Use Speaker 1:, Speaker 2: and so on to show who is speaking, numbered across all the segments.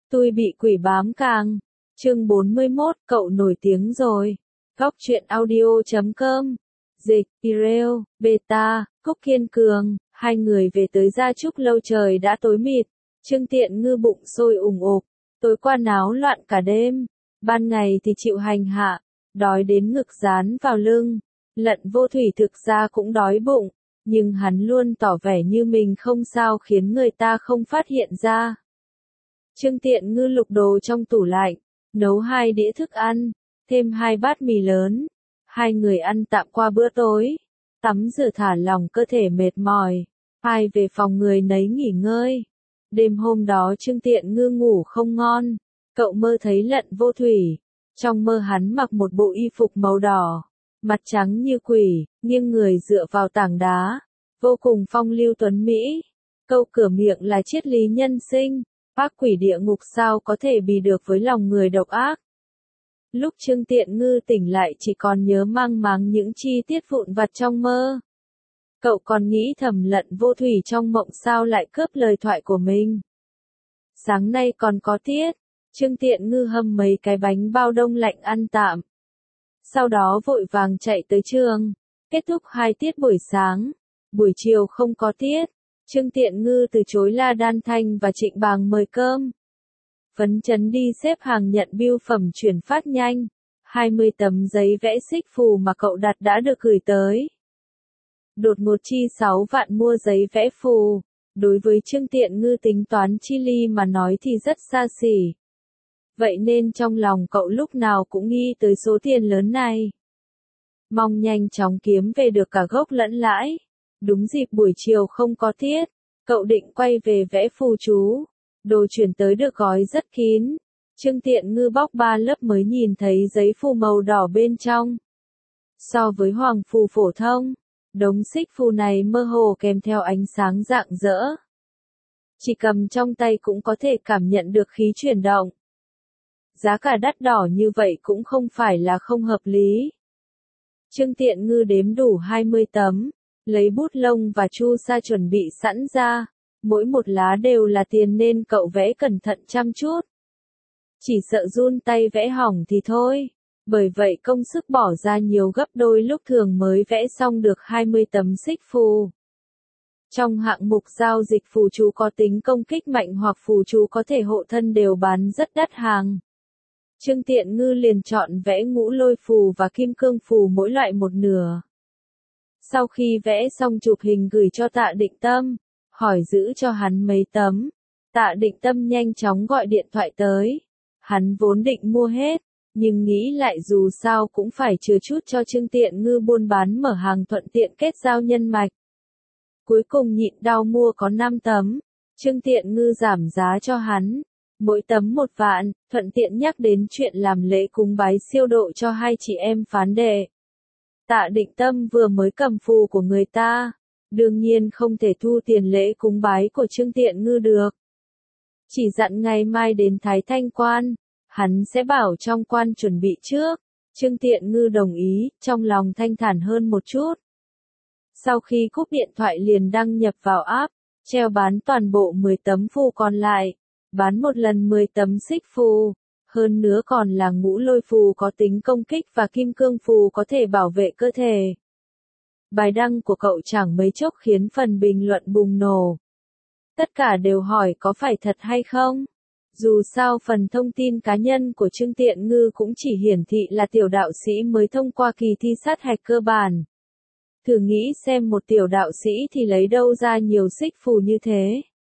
Speaker 1: Tôi bị quỷ bám càng. Chương 41, cậu nổi tiếng rồi. Góc truyện audio.com. Dịch, Ireo, Beta, Cúc Kiên Cường, hai người về tới Gia Trúc lâu trời đã tối mịt. Trương Tiện Ngư bụng sôi ủng ục, tối qua náo loạn cả đêm, ban ngày thì chịu hành hạ, đói đến ngực dán vào lưng. Lận Vô Thủy thực ra cũng đói bụng, nhưng hắn luôn tỏ vẻ như mình không sao khiến người ta không phát hiện ra. Trương Tiện Ngư lục đồ trong tủ lạnh, nấu 2 đĩa thức ăn, thêm 2 bát mì lớn. Hai người ăn tạm qua bữa tối, tắm rửa thả lỏng cơ thể mệt mỏi, ai về phòng người nấy nghỉ ngơi. Đêm hôm đó Trương Tiện Ngư ngủ không ngon, cậu mơ thấy Lận Vô Thủy. Trong mơ hắn mặc một bộ y phục màu đỏ, mặt trắng như quỷ, nghiêng người dựa vào tảng đá, vô cùng phong lưu tuấn mỹ. Câu cửa miệng là triết lý nhân sinh, ác quỷ địa ngục sao có thể bì được với lòng người độc ác. Lúc Trương Tiện Ngư tỉnh lại chỉ còn nhớ mang máng những chi tiết vụn vặt trong mơ. Cậu còn nghĩ thầm Lận Vô Thủy trong mộng sao lại cướp lời thoại của mình. Sáng nay còn có tiết, Trương Tiện Ngư hâm mấy cái bánh bao đông lạnh ăn tạm. Sau đó vội vàng chạy tới trường, kết thúc 2 tiết buổi sáng, buổi chiều không có tiết. Trương Tiện Ngư từ chối La Đan Thanh và Trịnh Bàng mời cơm. Phấn chấn đi xếp hàng nhận bưu phẩm chuyển phát nhanh, 20 tấm giấy vẽ xích phù mà cậu đặt đã được gửi tới. Đột ngột chi 6 vạn mua giấy vẽ phù, đối với Trương Tiện Ngư tính toán chi ly mà nói thì rất xa xỉ. Vậy nên trong lòng cậu lúc nào cũng nghĩ tới số tiền lớn này. Mong nhanh chóng kiếm về được cả gốc lẫn lãi. Đúng dịp buổi chiều không có tiết, cậu định quay về vẽ phù chú. Đồ chuyển tới được gói rất kín. Trương Tiện Ngư bóc 3 lớp mới nhìn thấy giấy phù màu đỏ bên trong. So với hoàng phù phổ thông, đống xích phù này mơ hồ kèm theo ánh sáng rạng rỡ. Chỉ cầm trong tay cũng có thể cảm nhận được khí chuyển động. Giá cả đắt đỏ như vậy cũng không phải là không hợp lý. Trương Tiện Ngư đếm đủ 20 tấm, lấy bút lông và chu sa chuẩn bị sẵn ra. Mỗi một lá đều là tiền nên cậu vẽ cẩn thận chăm chút. Chỉ sợ run tay vẽ hỏng thì thôi. Bởi vậy công sức bỏ ra nhiều gấp đôi lúc thường mới vẽ xong được 20 tấm xích phù. Trong hạng mục giao dịch phù chú có tính công kích mạnh hoặc phù chú có thể hộ thân đều bán rất đắt hàng. Trương Tiện Ngư liền chọn vẽ ngũ lôi phù và kim cương phù mỗi loại một nửa. Sau khi vẽ xong chụp hình gửi cho Tạ Định Tâm, hỏi giữ cho hắn mấy tấm. Tạ Định Tâm nhanh chóng gọi điện thoại tới. Hắn vốn định mua hết, nhưng nghĩ lại dù sao cũng phải chừa chút cho Trương Tiện Ngư buôn bán mở hàng thuận tiện kết giao nhân mạch. Cuối cùng nhịn đau mua có 5 tấm. Trương Tiện Ngư giảm giá cho hắn, mỗi tấm 1 vạn, thuận tiện nhắc đến chuyện làm lễ cúng bái siêu độ cho 2 chị em phán đệ. Tạ Định Tâm vừa mới cầm phù của người ta, đương nhiên không thể thu tiền lễ cúng bái của Trương Tiện Ngư được. Chỉ dặn ngày mai đến Thái Thanh Quan, hắn sẽ bảo trong quan chuẩn bị trước. Trương Tiện Ngư đồng ý, trong lòng thanh thản hơn một chút. Sau khi cúp điện thoại liền đăng nhập vào app, treo bán toàn bộ 10 tấm phù còn lại, bán một lần 10 tấm xích phù. Hơn nữa còn là ngũ lôi phù có tính công kích và kim cương phù có thể bảo vệ cơ thể. Bài đăng của cậu chẳng mấy chốc khiến phần bình luận bùng nổ. Tất cả đều hỏi có phải thật hay không. Dù sao phần thông tin cá nhân của Trương Tiện Ngư cũng chỉ hiển thị là tiểu đạo sĩ mới thông qua kỳ thi sát hạch cơ bản. Thử nghĩ xem một tiểu đạo sĩ thì lấy đâu ra nhiều xích phù như thế.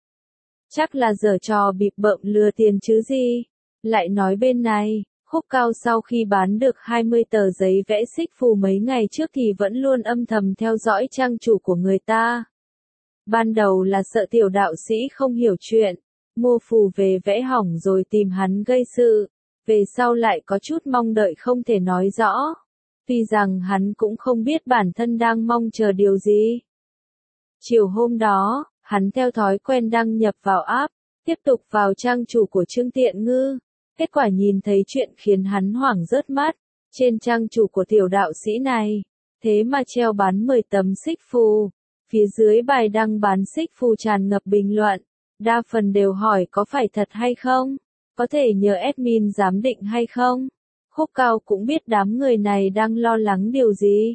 Speaker 1: Chắc là giở trò bịp bợm lừa tiền chứ gì. Lại nói bên này, Khúc Cao sau khi bán được 20 tờ giấy vẽ xích phù mấy ngày trước thì vẫn luôn âm thầm theo dõi trang chủ của người ta. Ban đầu là sợ tiểu đạo sĩ không hiểu chuyện, mua phù về vẽ hỏng rồi tìm hắn gây sự, về sau lại có chút mong đợi không thể nói rõ. Tuy rằng hắn cũng không biết bản thân đang mong chờ điều gì. Chiều hôm đó, hắn theo thói quen đăng nhập vào app, tiếp tục vào trang chủ của Trương Tiện Ngư. Kết quả nhìn thấy chuyện khiến hắn hoảng rớt mắt. Trên trang chủ của tiểu đạo sĩ này, thế mà treo bán 10 tấm xích phù. Phía dưới bài đăng bán xích phù tràn ngập bình luận. Đa phần đều hỏi có phải thật hay không. Có thể nhờ admin giám định hay không? Khúc Cao cũng biết đám người này đang lo lắng điều gì.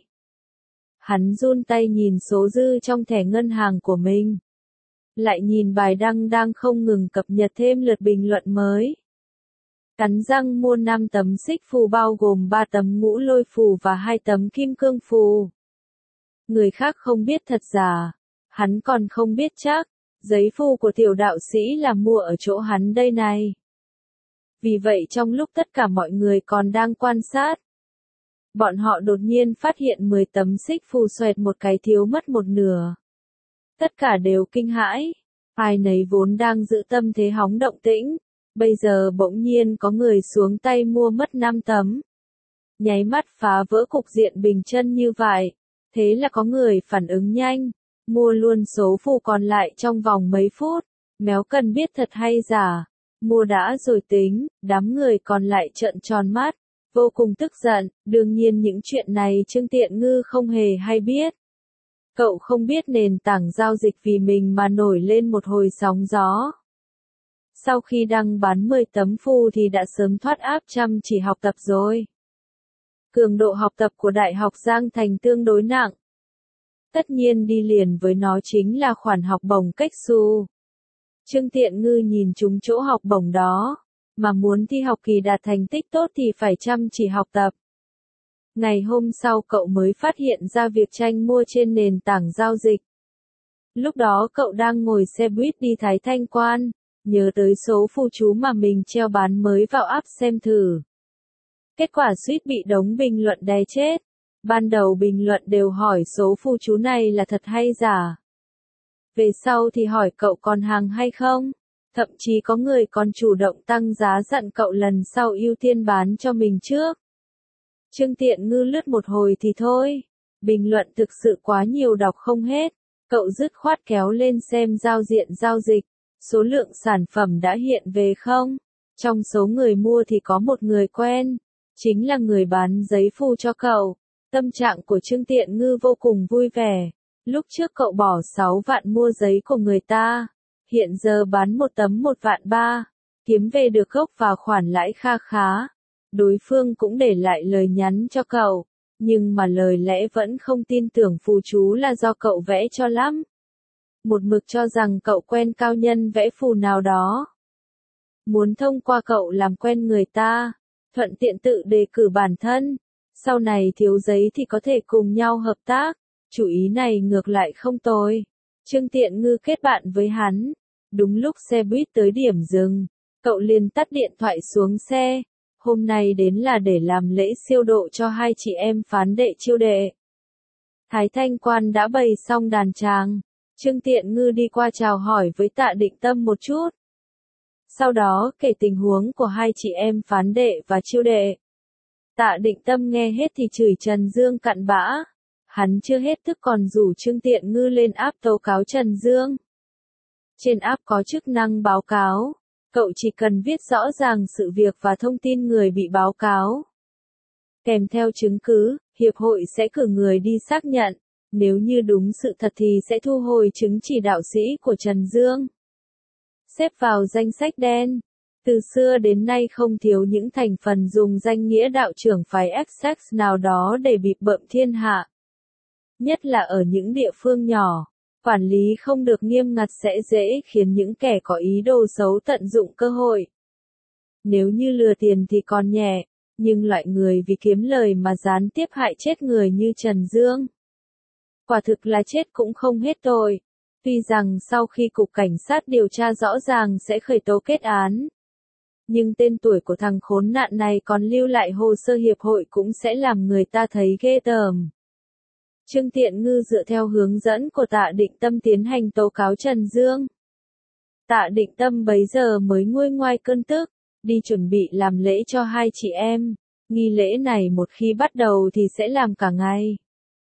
Speaker 1: Hắn run tay nhìn số dư trong thẻ ngân hàng của mình. Lại nhìn bài đăng đang không ngừng cập nhật thêm lượt bình luận mới. Cắn răng mua 5 tấm xích phù bao gồm 3 tấm ngũ lôi phù và 2 tấm kim cương phù. Người khác không biết thật giả. Hắn còn không biết chắc. Giấy phù của tiểu đạo sĩ là mua ở chỗ hắn đây này. Vì vậy trong lúc tất cả mọi người còn đang quan sát, bọn họ đột nhiên phát hiện 10 tấm xích phù xoẹt một cái thiếu mất một nửa. Tất cả đều kinh hãi. Ai nấy vốn đang giữ tâm thế hóng động tĩnh. Bây giờ bỗng nhiên có người xuống tay mua mất 5 tấm. Nháy mắt phá vỡ cục diện bình chân như vậy. Thế là có người phản ứng nhanh. Mua luôn số phù còn lại trong vòng mấy phút. Méo cần biết thật hay giả. Mua đã rồi tính, đám người còn lại trợn tròn mắt. Vô cùng tức giận, đương nhiên những chuyện này Trương Tiện Ngư không hề hay biết. Cậu không biết nền tảng giao dịch vì mình mà nổi lên một hồi sóng gió. Sau khi đăng bán 10 tấm phù thì đã sớm thoát áp chăm chỉ học tập rồi. Cường độ học tập của Đại học Giang Thành tương đối nặng. Tất nhiên đi liền với nó chính là khoản học bổng cách xù. Trương Tiện Ngư nhìn trúng chỗ học bổng đó, mà muốn thi học kỳ đạt thành tích tốt thì phải chăm chỉ học tập. Ngày hôm sau cậu mới phát hiện ra việc tranh mua trên nền tảng giao dịch. Lúc đó cậu đang ngồi xe buýt đi Thái Thanh Quan, nhớ tới số phù chú mà mình treo bán mới vào app xem thử. Kết quả suýt bị đống bình luận đè chết. Ban đầu bình luận đều hỏi số phù chú này là thật hay giả. Về sau thì hỏi cậu còn hàng hay không. Thậm chí có người còn chủ động tăng giá dặn cậu lần sau ưu tiên bán cho mình trước. Trương Tiện Ngư lướt một hồi thì thôi. Bình luận thực sự quá nhiều đọc không hết. Cậu dứt khoát kéo lên xem giao diện giao dịch. Số lượng sản phẩm đã hiện về không? Trong số người mua thì có một người quen. Chính là người bán giấy phù cho cậu. Tâm trạng của Trương Tiện Ngư vô cùng vui vẻ. Lúc trước cậu bỏ 6 vạn mua giấy của người ta. Hiện giờ bán một tấm 1 vạn 3. Kiếm về được gốc và khoản lãi kha khá. Đối phương cũng để lại lời nhắn cho cậu. Nhưng mà lời lẽ vẫn không tin tưởng phù chú là do cậu vẽ cho lắm. Một mực cho rằng cậu quen cao nhân vẽ phù nào đó. Muốn thông qua cậu làm quen người ta. Thuận tiện tự đề cử bản thân. Sau này thiếu giấy thì có thể cùng nhau hợp tác. Chủ ý này ngược lại không tồi. Trương Tiện Ngư kết bạn với hắn. Đúng lúc xe buýt tới điểm dừng, cậu liền tắt điện thoại xuống xe. Hôm nay đến là để làm lễ siêu độ cho hai chị em phán đệ chiêu đệ. Thái Thanh Quan đã bày xong đàn tràng. Trương Tiện Ngư đi qua chào hỏi với Tạ Định Tâm một chút. Sau đó kể tình huống của hai chị em phán đệ và chiêu đệ. Tạ Định Tâm nghe hết thì chửi Trần Dương cặn bã. Hắn chưa hết tức còn rủ Trương Tiện Ngư lên app tố cáo Trần Dương. Trên app có chức năng báo cáo. Cậu chỉ cần viết rõ ràng sự việc và thông tin người bị báo cáo. Kèm theo chứng cứ, hiệp hội sẽ cử người đi xác nhận. Nếu như đúng sự thật thì sẽ thu hồi chứng chỉ đạo sĩ của Trần Dương. Xếp vào danh sách đen. Từ xưa đến nay không thiếu những thành phần dùng danh nghĩa đạo trưởng phái XX nào đó để bịp bợm thiên hạ. Nhất là ở những địa phương nhỏ, quản lý không được nghiêm ngặt sẽ dễ khiến những kẻ có ý đồ xấu tận dụng cơ hội. Nếu như lừa tiền thì còn nhẹ, nhưng loại người vì kiếm lời mà gián tiếp hại chết người như Trần Dương. Quả thực là chết cũng không hết tội. Tuy rằng sau khi cục cảnh sát điều tra rõ ràng sẽ khởi tố kết án. Nhưng tên tuổi của thằng khốn nạn này còn lưu lại hồ sơ hiệp hội cũng sẽ làm người ta thấy ghê tởm. Trương Tiện Ngư dựa theo hướng dẫn của Tạ Định Tâm tiến hành tố cáo Trần Dương. Tạ Định Tâm bấy giờ mới nguôi ngoai cơn tức, đi chuẩn bị làm lễ cho hai chị em. Nghi lễ này một khi bắt đầu thì sẽ làm cả ngày.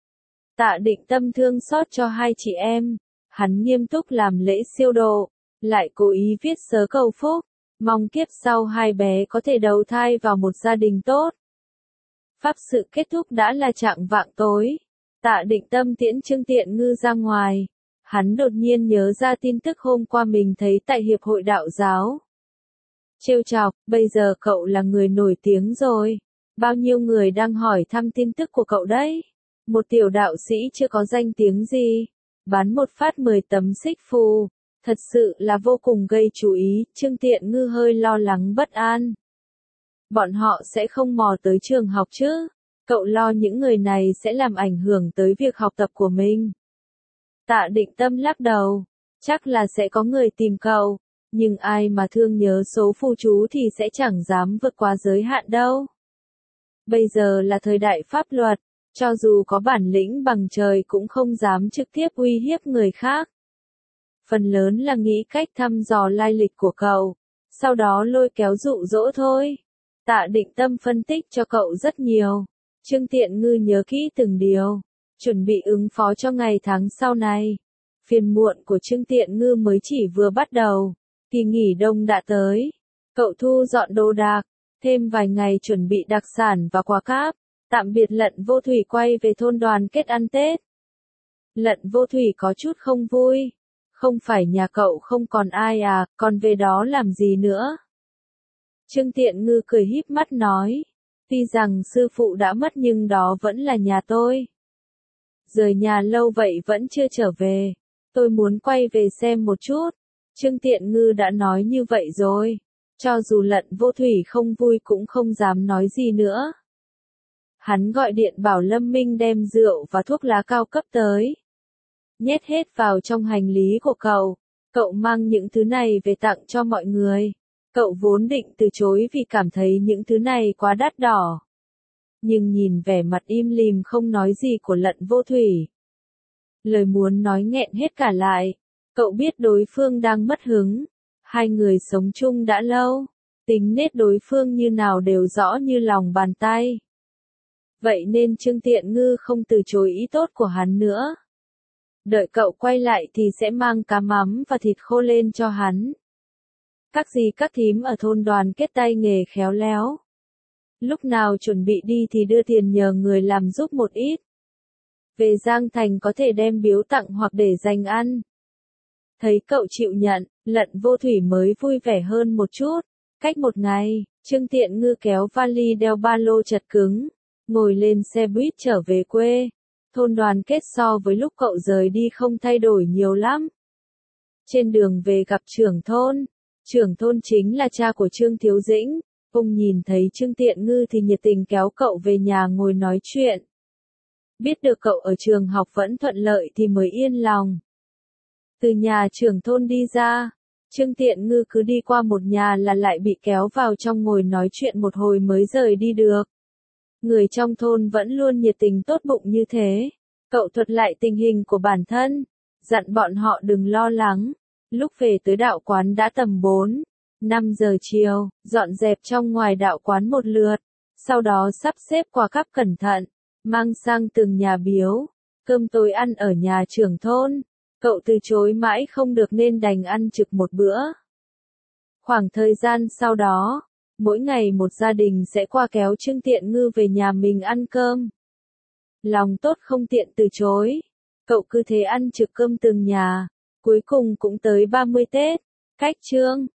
Speaker 1: Tạ Định Tâm thương xót cho hai chị em. Hắn nghiêm túc làm lễ siêu độ, lại cố ý viết sớ cầu phúc, mong kiếp sau hai bé có thể đầu thai vào một gia đình tốt. Pháp sự kết thúc đã là chạng vạng tối. Tạ Định Tâm tiễn Trương Tiện Ngư ra ngoài. Hắn đột nhiên nhớ ra tin tức hôm qua mình thấy tại Hiệp hội Đạo giáo. Trêu chọc, bây giờ cậu là người nổi tiếng rồi. Bao nhiêu người đang hỏi thăm tin tức của cậu đấy. Một tiểu đạo sĩ chưa có danh tiếng gì. Bán một phát 10 tấm xích phù. Thật sự là vô cùng gây chú ý, Trương Tiện Ngư hơi lo lắng bất an. Bọn họ sẽ không mò tới trường học chứ? Cậu lo những người này sẽ làm ảnh hưởng tới việc học tập của mình. Tạ Định Tâm lắc đầu. Chắc là sẽ có người tìm cậu. Nhưng ai mà thương nhớ số phù chú thì sẽ chẳng dám vượt qua giới hạn đâu. Bây giờ là thời đại pháp luật. Cho dù có bản lĩnh bằng trời cũng không dám trực tiếp uy hiếp người khác. Phần lớn là nghĩ cách thăm dò lai lịch của cậu. Sau đó lôi kéo dụ dỗ thôi. Tạ Định Tâm phân tích cho cậu rất nhiều. Trương Tiện Ngư nhớ kỹ từng điều. Chuẩn bị ứng phó cho ngày tháng sau này. Phiền muộn của Trương Tiện Ngư mới chỉ vừa bắt đầu. Kỳ nghỉ đông đã tới. Cậu thu dọn đồ đạc. Thêm vài ngày chuẩn bị đặc sản và quà cáp. Tạm biệt Lận Vô Thủy quay về thôn đoàn kết ăn Tết. Lận Vô Thủy có chút không vui. Không phải nhà cậu không còn ai à, còn về đó làm gì nữa? Trương Tiện Ngư cười híp mắt nói. Tuy rằng sư phụ đã mất nhưng đó vẫn là nhà tôi. Rời nhà lâu vậy vẫn chưa trở về. Tôi muốn quay về xem một chút. Trương Tiện Ngư đã nói như vậy rồi. Cho dù Lận Vô Thủy không vui cũng không dám nói gì nữa. Hắn gọi điện bảo Lâm Minh đem rượu và thuốc lá cao cấp tới. Nhét hết vào trong hành lý của cậu. Cậu mang những thứ này về tặng cho mọi người. Cậu vốn định từ chối vì cảm thấy những thứ này quá đắt đỏ. Nhưng nhìn vẻ mặt im lìm không nói gì của Lận Vô Thủy. Lời muốn nói nghẹn hết cả lại. Cậu biết đối phương đang mất hứng. Hai người sống chung đã lâu. Tính nết đối phương như nào đều rõ như lòng bàn tay. Vậy nên Trương Tiện Ngư không từ chối ý tốt của hắn nữa. Đợi cậu quay lại thì sẽ mang cá mắm và thịt khô lên cho hắn. Các dì các thím ở thôn đoàn kết tay nghề khéo léo. Lúc nào chuẩn bị đi thì đưa tiền nhờ người làm giúp một ít. Về Giang Thành có thể đem biếu tặng hoặc để dành ăn. Thấy cậu chịu nhận, Lận Vô Thủy mới vui vẻ hơn một chút. Cách một ngày, Trương Tiện Ngư kéo vali đeo ba lô chật cứng. Ngồi lên xe buýt trở về quê. Thôn đoàn kết so với lúc cậu rời đi không thay đổi nhiều lắm. Trên đường về gặp trưởng thôn. Trưởng thôn chính là cha của Trương Thiếu Dĩnh. Ông nhìn thấy Trương Tiện Ngư thì nhiệt tình kéo cậu về nhà ngồi nói chuyện. Biết được cậu ở trường học vẫn thuận lợi thì mới yên lòng. Từ nhà trưởng thôn đi ra, Trương Tiện Ngư cứ đi qua một nhà là lại bị kéo vào trong ngồi nói chuyện một hồi mới rời đi được. Người trong thôn vẫn luôn nhiệt tình tốt bụng như thế. Cậu thuật lại tình hình của bản thân, dặn bọn họ đừng lo lắng. Lúc về tới đạo quán đã tầm 4-5 giờ chiều, dọn dẹp trong ngoài đạo quán một lượt. Sau đó sắp xếp quà cáp cẩn thận, mang sang từng nhà biếu. Cơm tối ăn ở nhà trưởng thôn. Cậu từ chối mãi không được nên đành ăn trực một bữa. Khoảng thời gian sau đó, mỗi ngày một gia đình sẽ qua kéo Trương Tiện Ngư về nhà mình ăn cơm. Lòng tốt không tiện từ chối. Cậu cứ thế ăn trực cơm từng nhà. Cuối cùng cũng tới 30 Tết. Cách Trương